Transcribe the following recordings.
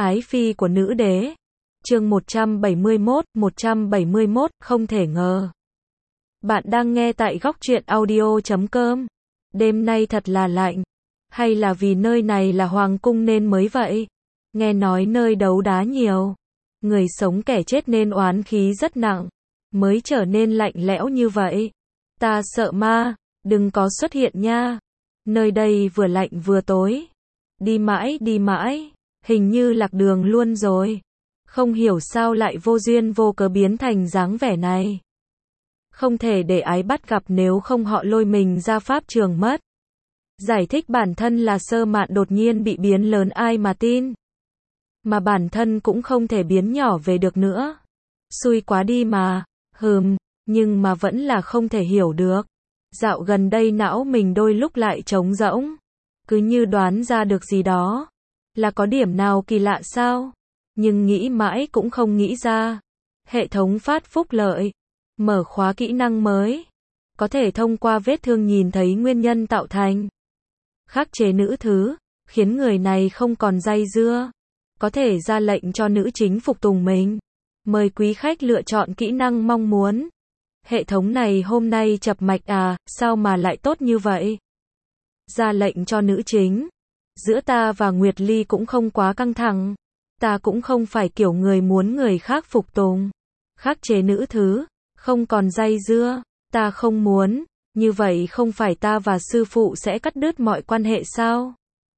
Ái phi của nữ đế. Chương 171, không thể ngờ. Bạn đang nghe tại góc truyện audio.com. Đêm nay thật là lạnh. Hay là vì nơi này là hoàng cung nên mới vậy? Nghe nói nơi đấu đá nhiều. Người sống kẻ chết nên oán khí rất nặng. Mới trở nên lạnh lẽo như vậy. Ta sợ ma, đừng có xuất hiện nha. Nơi đây vừa lạnh vừa tối. Đi mãi, hình như lạc đường luôn rồi. Không hiểu sao lại vô duyên vô cớ biến thành dáng vẻ này. Không thể để ái bắt gặp nếu không họ lôi mình ra pháp trường mất. Giải thích bản thân là Sơ Mạn đột nhiên bị biến lớn ai mà tin. Mà bản thân cũng không thể biến nhỏ về được nữa. Xui quá đi mà, nhưng mà vẫn là không thể hiểu được. Dạo gần đây não mình đôi lúc lại trống rỗng. Cứ như đoán ra được gì đó. Là có điểm nào kỳ lạ sao? Nhưng nghĩ mãi cũng không nghĩ ra. Hệ thống phát phúc lợi. Mở khóa kỹ năng mới. Có thể thông qua vết thương nhìn thấy nguyên nhân tạo thành. Khắc chế nữ thứ. Khiến người này không còn dây dưa. Có thể ra lệnh cho nữ chính phục tùng mình. Mời quý khách lựa chọn kỹ năng mong muốn. Hệ thống này hôm nay chập mạch à, sao mà lại tốt như vậy? Ra lệnh cho nữ chính. Giữa ta và Nguyệt Ly cũng không quá căng thẳng. Ta cũng không phải kiểu người muốn người khác phục tùng. Khắc chế nữ thứ. Không còn dây dưa. Ta không muốn. Như vậy không phải ta và sư phụ sẽ cắt đứt mọi quan hệ sao?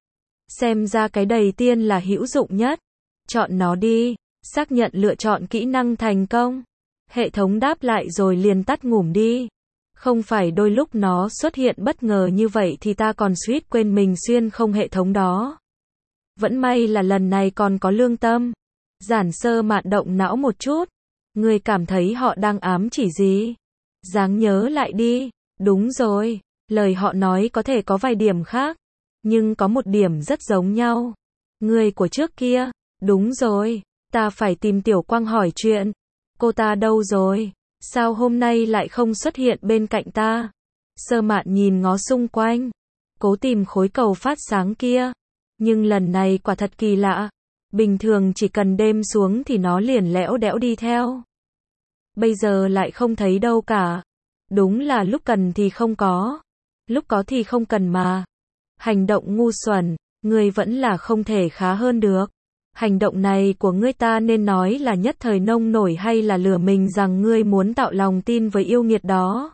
Xem ra cái đầy tiên là hữu dụng nhất. Chọn nó đi. Xác nhận lựa chọn kỹ năng thành công. Hệ thống đáp lại rồi liền tắt ngủm đi. Không phải đôi lúc nó xuất hiện bất ngờ như vậy thì ta còn suýt quên mình xuyên không hệ thống đó. Vẫn may là lần này còn có lương tâm. Giản Sơ Mạn động não một chút. Người cảm thấy họ đang ám chỉ gì? Ráng nhớ lại đi. Đúng rồi. Lời họ nói có thể có vài điểm khác. Nhưng có một điểm rất giống nhau. Người của trước kia. Đúng rồi. Ta phải tìm Tiểu Quang hỏi chuyện. Cô ta đâu rồi? Sao hôm nay lại không xuất hiện bên cạnh ta? Sơ Mạn nhìn ngó xung quanh. Cố tìm khối cầu phát sáng kia. Nhưng lần này quả thật kỳ lạ. Bình thường chỉ cần đêm xuống thì nó liền lẽo đẽo đi theo. Bây giờ lại không thấy đâu cả. Đúng là lúc cần thì không có. Lúc có thì không cần mà. Hành động ngu xuẩn. Ngươi vẫn là không thể khá hơn được. Hành động này của ngươi ta nên nói là nhất thời nông nổi hay là lừa mình rằng ngươi muốn tạo lòng tin với yêu nghiệt đó.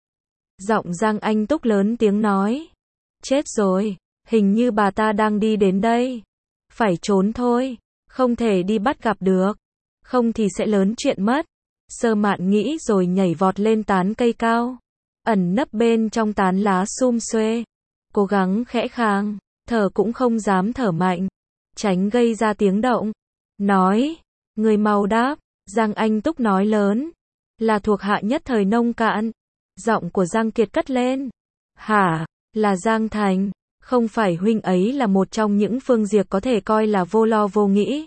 Giọng Giang Anh Túc lớn tiếng nói. Chết rồi, hình như bà ta đang đi đến đây. Phải trốn thôi, không thể đi bắt gặp được. Không thì sẽ lớn chuyện mất. Sơ Mạn nghĩ rồi nhảy vọt lên tán cây cao. Ẩn nấp bên trong tán lá sum xuê. Cố gắng khẽ khàng, thở cũng không dám thở mạnh. Tránh gây ra tiếng động. Nói, người mau đáp. Giang Anh Túc nói lớn. Là thuộc hạ nhất thời nông cạn. Giọng của Giang Kiệt cất lên. Hả, là Giang Thành. Không phải huynh ấy là một trong những phương diệt có thể coi là vô lo vô nghĩ.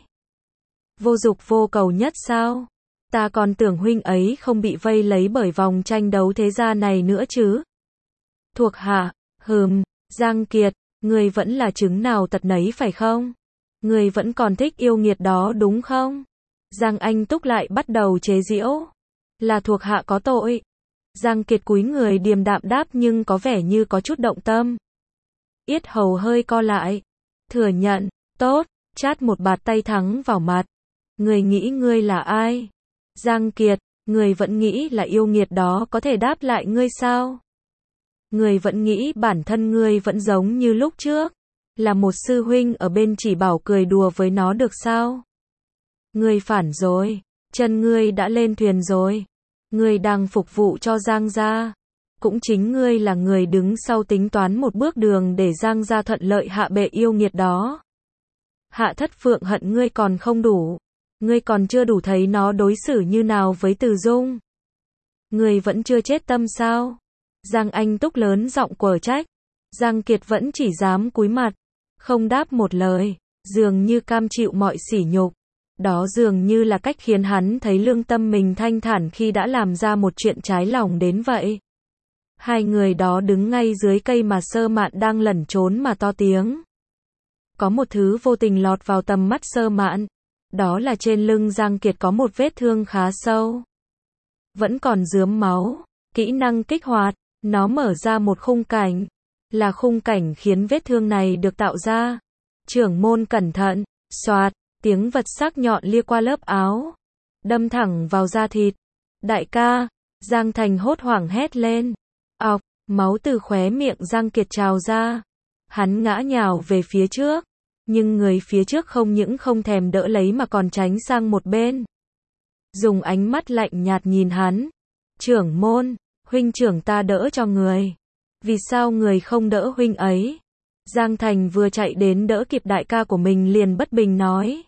Vô dục vô cầu nhất sao? Ta còn tưởng huynh ấy không bị vây lấy bởi vòng tranh đấu thế gia này nữa chứ. Thuộc hạ, Giang Kiệt, người vẫn là trứng nào tật nấy phải không? Người vẫn còn thích yêu nghiệt đó đúng không? Giang Anh Túc lại bắt đầu chế giễu. Là thuộc hạ có tội. Giang Kiệt cúi người điềm đạm đáp nhưng có vẻ như có chút động tâm. Yết hầu hơi co lại. Thừa nhận, tốt, chát một bạt tay thắng vào mặt. Người nghĩ ngươi là ai? Giang Kiệt, người vẫn nghĩ là yêu nghiệt đó có thể đáp lại ngươi sao? Người vẫn nghĩ bản thân ngươi vẫn giống như lúc trước. Là một sư huynh ở bên chỉ bảo cười đùa với nó được sao? Ngươi phản rồi. Chân ngươi đã lên thuyền rồi. Ngươi đang phục vụ cho Giang gia. Cũng chính ngươi là người đứng sau tính toán một bước đường để Giang gia thuận lợi hạ bệ yêu nghiệt đó. Hạ Thất Phượng hận ngươi còn không đủ. Ngươi còn chưa đủ thấy nó đối xử như nào với Từ Dung. Ngươi vẫn chưa chết tâm sao? Giang Anh Túc lớn giọng quở trách. Giang Kiệt vẫn chỉ dám cúi mặt. Không đáp một lời, dường như cam chịu mọi sỉ nhục. Đó dường như là cách khiến hắn thấy lương tâm mình thanh thản khi đã làm ra một chuyện trái lòng đến vậy. Hai người đó đứng ngay dưới cây mà Sơ Mạn đang lẩn trốn mà to tiếng. có một thứ vô tình lọt vào tầm mắt Sơ Mạn. Đó là trên lưng Giang Kiệt có một vết thương khá sâu. Vẫn còn rướm máu. Kỹ năng kích hoạt. Nó mở ra một khung cảnh. Là khung cảnh khiến vết thương này được tạo ra. Trưởng môn cẩn thận. Xoạt. Tiếng vật sắc nhọn lia qua lớp áo. Đâm thẳng vào da thịt. Đại ca. Giang Thành hốt hoảng hét lên. Ọc. Máu từ khóe miệng Giang Kiệt trào ra. Hắn ngã nhào về phía trước. Nhưng người phía trước không những không thèm đỡ lấy mà còn tránh sang một bên. Dùng ánh mắt lạnh nhạt nhìn hắn. Trưởng môn, huynh trưởng ta đỡ cho người. Vì sao người không đỡ huynh ấy? Giang Thành vừa chạy đến đỡ kịp đại ca của mình liền bất bình nói.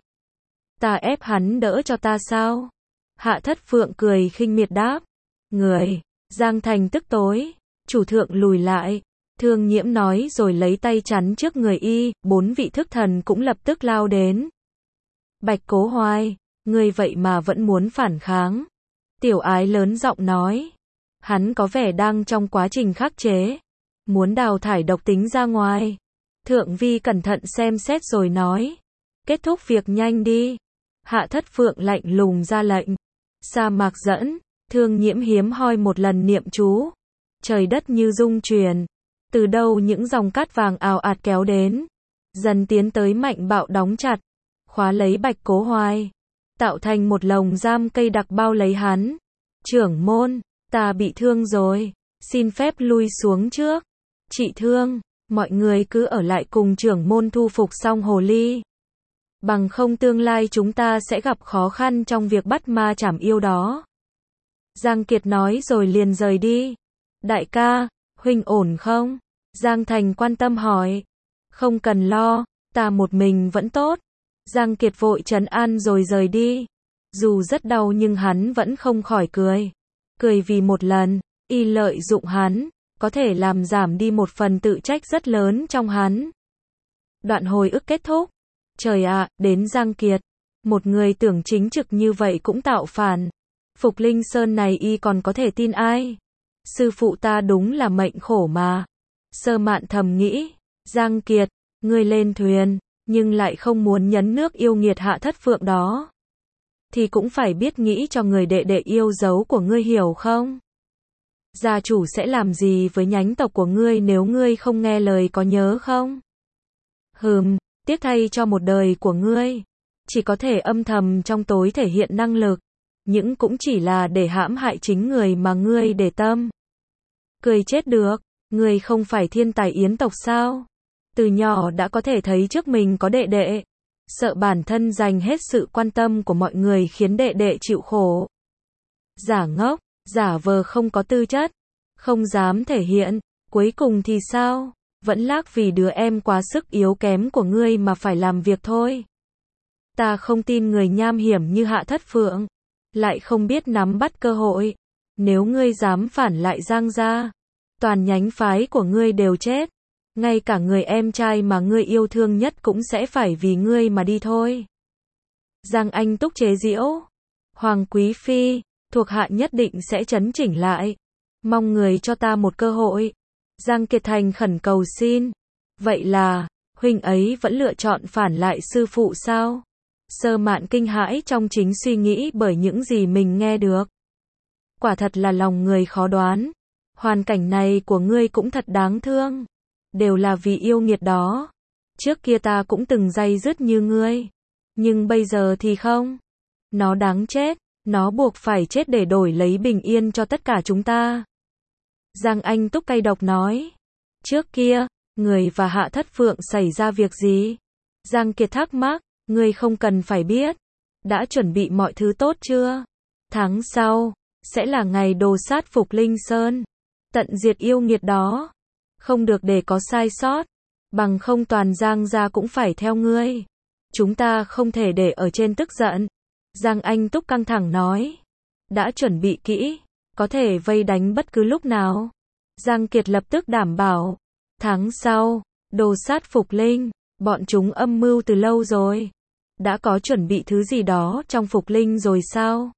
Ta ép hắn đỡ cho ta sao? Hạ Thất Phượng cười khinh miệt đáp. Người, Giang Thành tức tối. Chủ thượng lùi lại. Thương Nhiễm nói rồi lấy tay chắn trước người y, 4 vị thức thần cũng lập tức lao đến. Bạch Cố Hoài, ngươi vậy mà vẫn muốn phản kháng. Tiểu Ái lớn giọng nói. Hắn có vẻ đang trong quá trình khắc chế. Muốn đào thải độc tính ra ngoài. Thượng Vi cẩn thận xem xét rồi nói. Kết thúc việc nhanh đi. Hạ Thất Phượng lạnh lùng ra lệnh. Sa mạc dẫn, Thương Nhiễm hiếm hoi một lần niệm chú. Trời đất như rung chuyển. Từ đâu những dòng cát vàng ào ạt kéo đến. Dần tiến tới mạnh bạo đóng chặt. Khóa lấy Bạch Cố Hoài. Tạo thành một lồng giam cây đặc bao lấy hắn. Trưởng môn, ta bị thương rồi. Xin phép lui xuống trước. Trị thương, mọi người cứ ở lại cùng trưởng môn thu phục xong hồ ly. Bằng không tương lai chúng ta sẽ gặp khó khăn trong việc bắt ma trảm yêu đó. Giang Kiệt nói rồi liền rời đi. Đại ca, huynh ổn không? Giang Thành quan tâm hỏi. Không cần lo, ta một mình vẫn tốt. Giang Kiệt vội trấn an rồi rời đi. Dù rất đau nhưng hắn vẫn không khỏi cười. Cười vì một lần, y lợi dụng hắn, có thể làm giảm đi một phần tự trách rất lớn trong hắn. Đoạn hồi ức kết thúc. Trời ạ, đến Giang Kiệt. Một người tưởng chính trực như vậy cũng tạo phản. Phục Linh Sơn này y còn có thể tin ai? Sư phụ ta đúng là mệnh khổ mà. Sơ Mạn thầm nghĩ. Giang Kiệt, ngươi lên thuyền, nhưng lại không muốn nhấn nước yêu nghiệt Hạ Thất Phượng đó. Thì cũng phải biết nghĩ cho người đệ đệ yêu dấu của ngươi hiểu không? Gia chủ sẽ làm gì với nhánh tộc của ngươi nếu ngươi không nghe lời có nhớ không? Tiếc thay cho một đời của ngươi. Chỉ có thể âm thầm trong tối thể hiện năng lực. Nhưng cũng chỉ là để hãm hại chính người mà ngươi để tâm. Cười chết được, ngươi không phải thiên tài yến tộc sao? Từ nhỏ đã có thể thấy trước mình có đệ đệ. Sợ bản thân dành hết sự quan tâm của mọi người khiến đệ đệ chịu khổ. Giả ngốc, giả vờ không có tư chất. Không dám thể hiện, cuối cùng thì sao? Vẫn lác vì đứa em quá sức yếu kém của ngươi mà phải làm việc thôi. Ta không tin người nham hiểm như Hạ Thất Phượng. Lại không biết nắm bắt cơ hội. Nếu ngươi dám phản lại Giang gia, toàn nhánh phái của ngươi đều chết. Ngay cả người em trai mà ngươi yêu thương nhất cũng sẽ phải vì ngươi mà đi thôi. Giang Anh Túc chế giễu. Hoàng Quý Phi, thuộc hạ nhất định sẽ chấn chỉnh lại. Mong người cho ta một cơ hội. Giang Kiệt thành khẩn cầu xin. Vậy là, huynh ấy vẫn lựa chọn phản lại sư phụ sao? Sơ Mạn kinh hãi trong chính suy nghĩ bởi những gì mình nghe được. Quả thật là lòng người khó đoán. Hoàn cảnh này của ngươi cũng thật đáng thương. Đều là vì yêu nghiệt đó. Trước kia ta cũng từng day dứt như ngươi. Nhưng bây giờ thì không. Nó đáng chết. Nó buộc phải chết để đổi lấy bình yên cho tất cả chúng ta. Giang Anh Túc cay độc nói. Trước kia, người và Hạ Thất Phượng xảy ra việc gì? Giang Kiệt thắc mắc. Ngươi không cần phải biết. Đã chuẩn bị mọi thứ tốt chưa? Tháng sau, sẽ là ngày đồ sát Phục Linh Sơn. Tận diệt yêu nghiệt đó. Không được để có sai sót. Bằng không toàn Giang gia cũng phải theo ngươi. Chúng ta không thể để ở trên tức giận. Giang Anh Túc căng thẳng nói. Đã chuẩn bị kỹ. Có thể vây đánh bất cứ lúc nào. Giang Kiệt lập tức đảm bảo. Tháng sau, đồ sát Phục Linh. Bọn chúng âm mưu từ lâu rồi. Đã có chuẩn bị thứ gì đó trong Phục Linh rồi sao?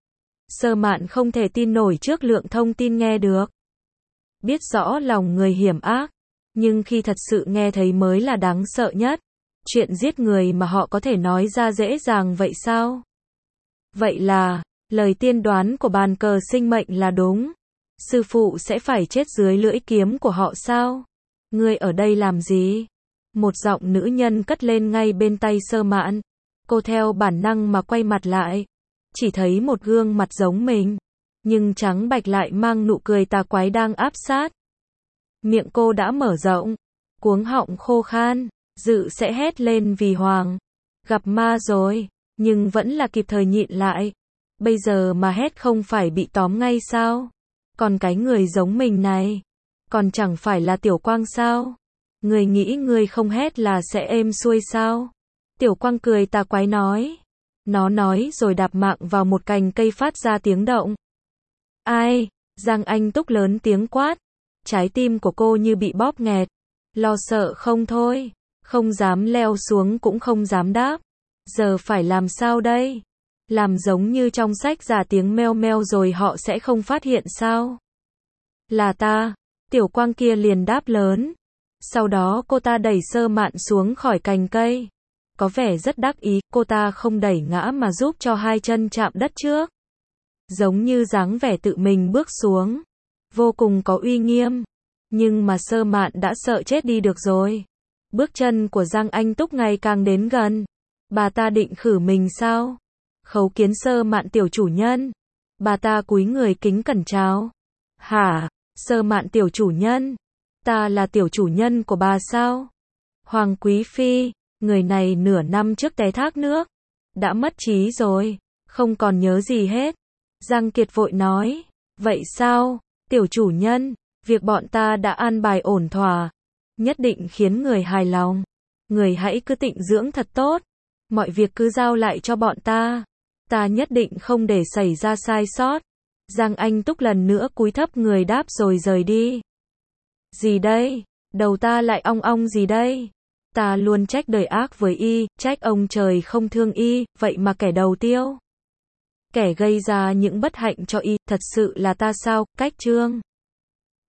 Sơ Mạn không thể tin nổi trước lượng thông tin nghe được. Biết rõ lòng người hiểm ác. Nhưng khi thật sự nghe thấy mới là đáng sợ nhất. Chuyện giết người mà họ có thể nói ra dễ dàng vậy sao? Vậy là, lời tiên đoán của bàn cờ sinh mệnh là đúng. Sư phụ sẽ phải chết dưới lưỡi kiếm của họ sao? Ngươi ở đây làm gì? Một giọng nữ nhân cất lên ngay bên tay Sơ Mạn. Cô theo bản năng mà quay mặt lại. Chỉ thấy một gương mặt giống mình. Nhưng trắng bạch lại mang nụ cười tà quái đang áp sát. Miệng cô đã mở rộng. Cuống họng khô khan. Dự sẽ hét lên vì Hoàng. Gặp ma rồi. Nhưng vẫn là kịp thời nhịn lại. Bây giờ mà hét không phải bị tóm ngay sao? Còn cái người giống mình này. Còn chẳng phải là Tiểu Quang sao? Người nghĩ người không hét là sẽ êm xuôi sao? Tiểu Quang cười tà quái nói. Nó nói rồi đạp mạng vào một cành cây phát ra tiếng động. Ai? Giang Anh Túc lớn tiếng quát. Trái tim của cô như bị bóp nghẹt. Lo sợ không thôi. Không dám leo xuống cũng không dám đáp. Giờ phải làm sao đây? Làm giống như trong sách giả tiếng meo meo rồi họ sẽ không phát hiện sao? Là ta. Tiểu Quang kia liền đáp lớn. Sau đó cô ta đẩy Sơ Mạn xuống khỏi cành cây. Có vẻ rất đắc ý, cô ta không đẩy ngã mà giúp cho hai chân chạm đất trước. Giống như dáng vẻ tự mình bước xuống. Vô cùng có uy nghiêm. Nhưng mà Sơ Mạn đã sợ chết đi được rồi. Bước chân của Giang Anh Túc ngày càng đến gần. Bà ta định khử mình sao? Khấu kiến Sơ Mạn tiểu chủ nhân. Bà ta cúi người kính cẩn chào. Hả? Sơ Mạn tiểu chủ nhân? Ta là tiểu chủ nhân của bà sao? Hoàng Quý Phi, người này nửa năm trước té thác nước. Đã mất trí rồi, không còn nhớ gì hết. Giang Kiệt vội nói. Vậy sao? Tiểu chủ nhân, việc bọn ta đã an bài ổn thỏa. Nhất định khiến người hài lòng. Người hãy cứ tịnh dưỡng thật tốt. Mọi việc cứ giao lại cho bọn ta. Ta nhất định không để xảy ra sai sót. Giang Anh Túc lần nữa cúi thấp người đáp rồi rời đi. Gì đây? Đầu ta lại ong ong gì đây? Ta luôn trách đời ác với y, trách ông trời không thương y, vậy mà kẻ đầu tiêu. Kẻ gây ra những bất hạnh cho y, thật sự là ta sao? Cách Trương